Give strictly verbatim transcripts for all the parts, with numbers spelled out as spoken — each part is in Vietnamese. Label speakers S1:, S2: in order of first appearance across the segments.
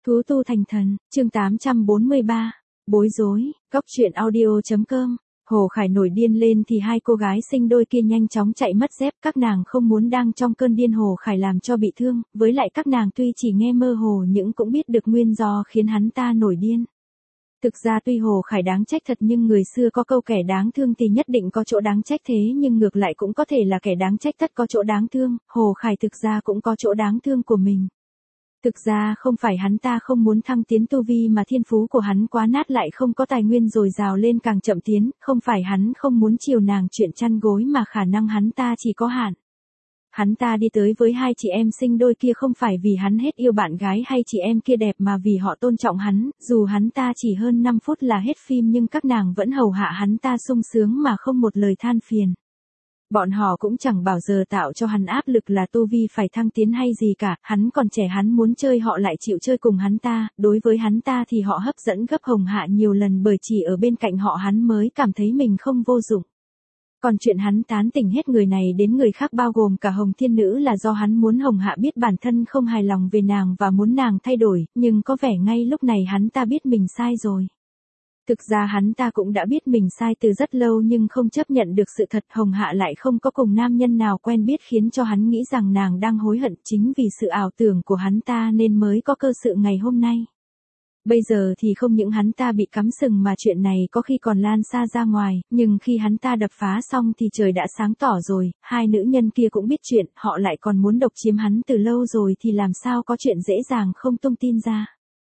S1: Thú tu thành thần, chương tám trăm bốn mươi ba, bối rối, góc truyện audio.com. Hồ Khải nổi điên lên thì hai cô gái sinh đôi kia nhanh chóng chạy mất dép, các nàng không muốn đang trong cơn điên Hồ Khải làm cho bị thương, với lại các nàng tuy chỉ nghe mơ hồ nhưng cũng biết được nguyên do khiến hắn ta nổi điên. Thực ra tuy Hồ Khải đáng trách thật nhưng người xưa có câu kẻ đáng thương thì nhất định có chỗ đáng trách, thế nhưng ngược lại cũng có thể là kẻ đáng trách tất có chỗ đáng thương, Hồ Khải thực ra cũng có chỗ đáng thương của mình. Thực ra không phải hắn ta không muốn thăng tiến tu vi mà thiên phú của hắn quá nát lại không có tài nguyên dồi dào lên càng chậm tiến, không phải hắn không muốn chiều nàng chuyện chăn gối mà khả năng hắn ta chỉ có hạn. Hắn ta đi tới với hai chị em sinh đôi kia không phải vì hắn hết yêu bạn gái hay chị em kia đẹp mà vì họ tôn trọng hắn, dù hắn ta chỉ hơn năm phút là hết phim nhưng các nàng vẫn hầu hạ hắn ta sung sướng mà không một lời than phiền. Bọn họ cũng chẳng bao giờ tạo cho hắn áp lực là tu vi phải thăng tiến hay gì cả, hắn còn trẻ hắn muốn chơi họ lại chịu chơi cùng hắn ta, đối với hắn ta thì họ hấp dẫn gấp Hồng Hạ nhiều lần bởi chỉ ở bên cạnh họ hắn mới cảm thấy mình không vô dụng. Còn chuyện hắn tán tỉnh hết người này đến người khác bao gồm cả Hồng Thiên Nữ là do hắn muốn Hồng Hạ biết bản thân không hài lòng về nàng và muốn nàng thay đổi, nhưng có vẻ ngay lúc này hắn ta biết mình sai rồi. Thực ra hắn ta cũng đã biết mình sai từ rất lâu nhưng không chấp nhận được sự thật Hồng Hạ lại không có cùng nam nhân nào quen biết khiến cho hắn nghĩ rằng nàng đang hối hận chính vì sự ảo tưởng của hắn ta nên mới có cơ sự ngày hôm nay. Bây giờ thì không những hắn ta bị cắm sừng mà chuyện này có khi còn lan xa ra ngoài, nhưng khi hắn ta đập phá xong thì trời đã sáng tỏ rồi, hai nữ nhân kia cũng biết chuyện, họ lại còn muốn độc chiếm hắn từ lâu rồi thì làm sao có chuyện dễ dàng không tung tin ra.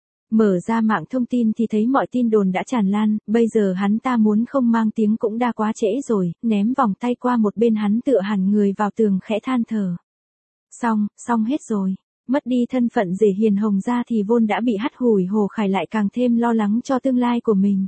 S1: Mở ra mạng thông tin thì thấy mọi tin đồn đã tràn lan, bây giờ hắn ta muốn không mang tiếng cũng đã quá trễ rồi, ném vòng tay qua một bên hắn tựa hẳn người vào tường khẽ than thở. Xong, xong hết rồi, mất đi thân phận rể hiền Hồng ra thì vốn đã bị hắt hủi Hồ Khải lại càng thêm lo lắng cho tương lai của mình.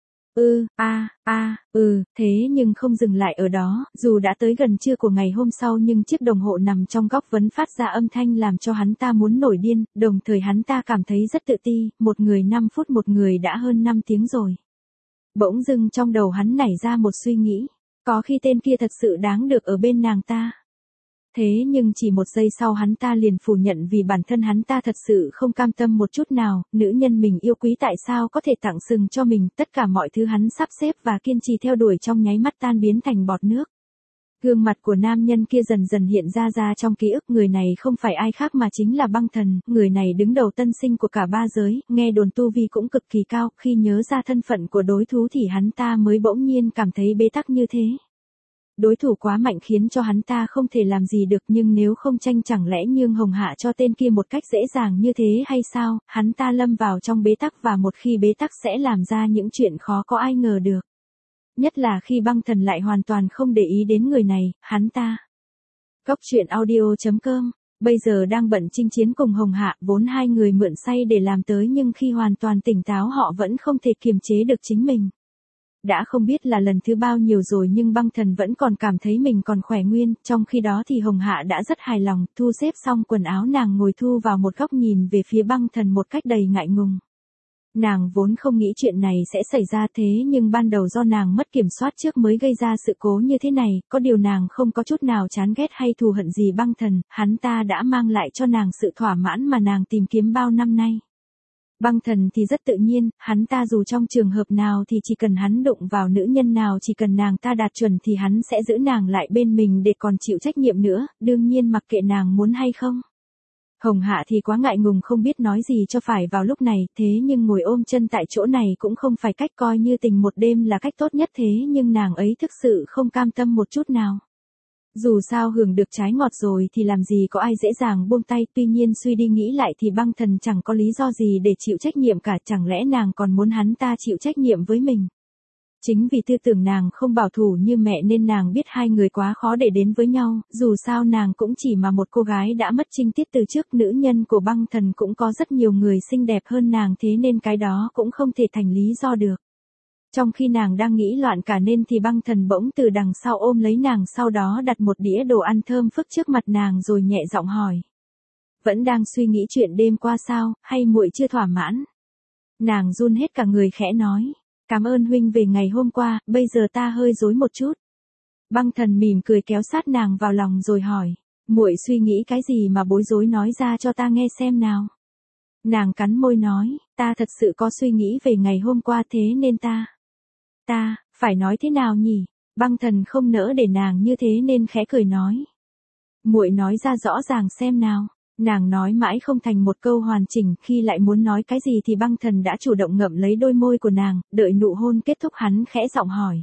S1: Ừ, a, a, ừ, thế nhưng không dừng lại ở đó, dù đã tới gần trưa của ngày hôm sau nhưng chiếc đồng hồ nằm trong góc vẫn phát ra âm thanh làm cho hắn ta muốn nổi điên, đồng thời hắn ta cảm thấy rất tự ti, một người năm phút một người đã hơn năm tiếng rồi. Bỗng dưng trong đầu hắn nảy ra một suy nghĩ, có khi tên kia thật sự đáng được ở bên nàng ta. Thế nhưng chỉ một giây sau hắn ta liền phủ nhận vì bản thân hắn ta thật sự không cam tâm một chút nào, nữ nhân mình yêu quý tại sao có thể tặng sừng cho mình, tất cả mọi thứ hắn sắp xếp và kiên trì theo đuổi trong nháy mắt tan biến thành bọt nước. Gương mặt của nam nhân kia dần dần hiện ra ra trong ký ức, người này không phải ai khác mà chính là Băng Thần, người này đứng đầu tân sinh của cả ba giới, nghe đồn tu vi cũng cực kỳ cao, khi nhớ ra thân phận của đối thủ thì hắn ta mới bỗng nhiên cảm thấy bế tắc như thế. Đối thủ quá mạnh khiến cho hắn ta không thể làm gì được nhưng nếu không tranh chẳng lẽ nhường Hồng Hạ cho tên kia một cách dễ dàng như thế hay sao, hắn ta lâm vào trong bế tắc và một khi bế tắc sẽ làm ra những chuyện khó có ai ngờ được. Nhất là khi Băng Thần lại hoàn toàn không để ý đến người này, hắn ta. Góc truyện audio.com, bây giờ đang bận chinh chiến cùng Hồng Hạ, vốn hai người mượn say để làm tới nhưng khi hoàn toàn tỉnh táo họ vẫn không thể kiềm chế được chính mình. Đã không biết là lần thứ bao nhiêu rồi nhưng Băng Thần vẫn còn cảm thấy mình còn khỏe nguyên, trong khi đó thì Hồng Hạ đã rất hài lòng, thu xếp xong quần áo nàng ngồi thu vào một góc nhìn về phía Băng Thần một cách đầy ngại ngùng. Nàng vốn không nghĩ chuyện này sẽ xảy ra thế nhưng ban đầu do nàng mất kiểm soát trước mới gây ra sự cố như thế này, có điều nàng không có chút nào chán ghét hay thù hận gì Băng Thần, hắn ta đã mang lại cho nàng sự thỏa mãn mà nàng tìm kiếm bao năm nay. Băng Thần thì rất tự nhiên, hắn ta dù trong trường hợp nào thì chỉ cần hắn đụng vào nữ nhân nào chỉ cần nàng ta đạt chuẩn thì hắn sẽ giữ nàng lại bên mình để còn chịu trách nhiệm nữa, đương nhiên mặc kệ nàng muốn hay không. Hồng Hạ thì quá ngại ngùng không biết nói gì cho phải vào lúc này, thế nhưng ngồi ôm chân tại chỗ này cũng không phải cách coi như tình một đêm là cách tốt nhất thế nhưng nàng ấy thực sự không cam tâm một chút nào. Dù sao hưởng được trái ngọt rồi thì làm gì có ai dễ dàng buông tay, tuy nhiên suy đi nghĩ lại thì Băng Thần chẳng có lý do gì để chịu trách nhiệm cả, chẳng lẽ nàng còn muốn hắn ta chịu trách nhiệm với mình. Chính vì tư tưởng nàng không bảo thủ như mẹ nên nàng biết hai người quá khó để đến với nhau, dù sao nàng cũng chỉ mà một cô gái đã mất trinh tiết từ trước, nữ nhân của Băng Thần cũng có rất nhiều người xinh đẹp hơn nàng thế nên cái đó cũng không thể thành lý do được. Trong khi nàng đang nghĩ loạn cả nên thì Băng Thần bỗng từ đằng sau ôm lấy nàng sau đó đặt một đĩa đồ ăn thơm phức trước mặt nàng rồi nhẹ giọng hỏi. Vẫn đang suy nghĩ chuyện đêm qua sao, hay muội chưa thỏa mãn? Nàng run hết cả người khẽ nói. Cảm ơn huynh về ngày hôm qua, bây giờ ta hơi rối một chút. Băng Thần mỉm cười kéo sát nàng vào lòng rồi hỏi. Muội suy nghĩ cái gì mà bối rối nói ra cho ta nghe xem nào. Nàng cắn môi nói, ta thật sự có suy nghĩ về ngày hôm qua thế nên ta. Ta, phải nói thế nào nhỉ? Băng Thần không nỡ để nàng như thế nên khẽ cười nói. Muội nói ra rõ ràng xem nào. Nàng nói mãi không thành một câu hoàn chỉnh, khi lại muốn nói cái gì thì Băng Thần đã chủ động ngậm lấy đôi môi của nàng, đợi nụ hôn kết thúc hắn khẽ giọng hỏi.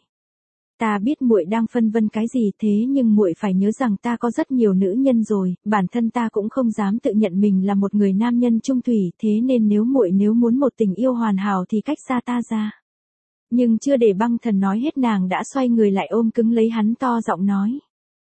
S1: Ta biết muội đang phân vân cái gì thế nhưng muội phải nhớ rằng ta có rất nhiều nữ nhân rồi, bản thân ta cũng không dám tự nhận mình là một người nam nhân trung thủy, thế nên nếu muội nếu muốn một tình yêu hoàn hảo thì cách xa ta ra. Nhưng chưa để Băng Thần nói hết nàng đã xoay người lại ôm cứng lấy hắn to giọng nói.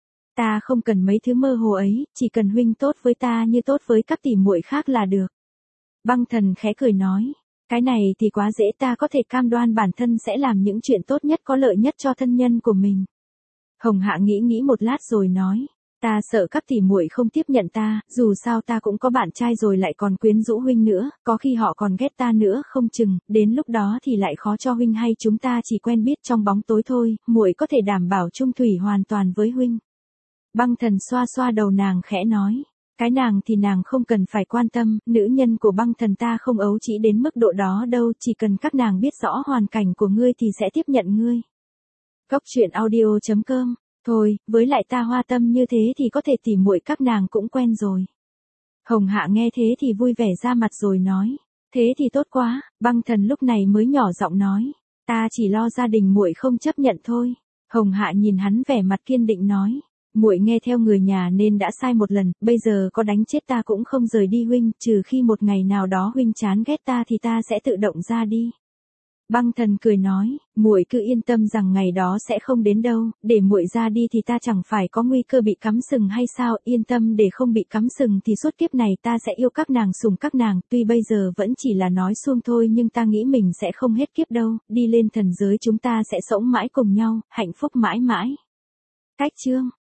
S1: Ta không cần mấy thứ mơ hồ ấy, chỉ cần huynh tốt với ta như tốt với các tỷ muội khác là được. Băng Thần khẽ cười nói. Cái này thì quá dễ, ta có thể cam đoan bản thân sẽ làm những chuyện tốt nhất có lợi nhất cho thân nhân của mình. Hồng Hạ nghĩ nghĩ một lát rồi nói. Ta sợ các tỷ muội không tiếp nhận ta, dù sao ta cũng có bạn trai rồi lại còn quyến rũ huynh nữa, có khi họ còn ghét ta nữa không chừng, đến lúc đó thì lại khó cho huynh hay chúng ta chỉ quen biết trong bóng tối thôi, muội có thể đảm bảo chung thủy hoàn toàn với huynh. Băng Thần xoa xoa đầu nàng khẽ nói. Cái nàng thì nàng không cần phải quan tâm, nữ nhân của Băng Thần ta không ấu trĩ đến mức độ đó đâu, chỉ cần các nàng biết rõ hoàn cảnh của ngươi thì sẽ tiếp nhận ngươi. Góc truyện audio chấm com. Thôi, với lại ta hoa tâm như thế thì có thể tỉ muội các nàng cũng quen rồi. Hồng Hạ nghe thế thì vui vẻ ra mặt rồi nói. Thế thì tốt quá, Băng Thần lúc này mới nhỏ giọng nói. Ta chỉ lo gia đình muội không chấp nhận thôi. Hồng Hạ nhìn hắn vẻ mặt kiên định nói. Muội nghe theo người nhà nên đã sai một lần, bây giờ có đánh chết ta cũng không rời đi huynh, trừ khi một ngày nào đó huynh chán ghét ta thì ta sẽ tự động ra đi. Băng Thần cười nói, muội cứ yên tâm rằng ngày đó sẽ không đến đâu, để muội ra đi thì ta chẳng phải có nguy cơ bị cắm sừng hay sao, yên tâm để không bị cắm sừng thì suốt kiếp này ta sẽ yêu các nàng sủng các nàng, tuy bây giờ vẫn chỉ là nói suông thôi nhưng ta nghĩ mình sẽ không hết kiếp đâu, đi lên thần giới chúng ta sẽ sống mãi cùng nhau, hạnh phúc mãi mãi. Cách chương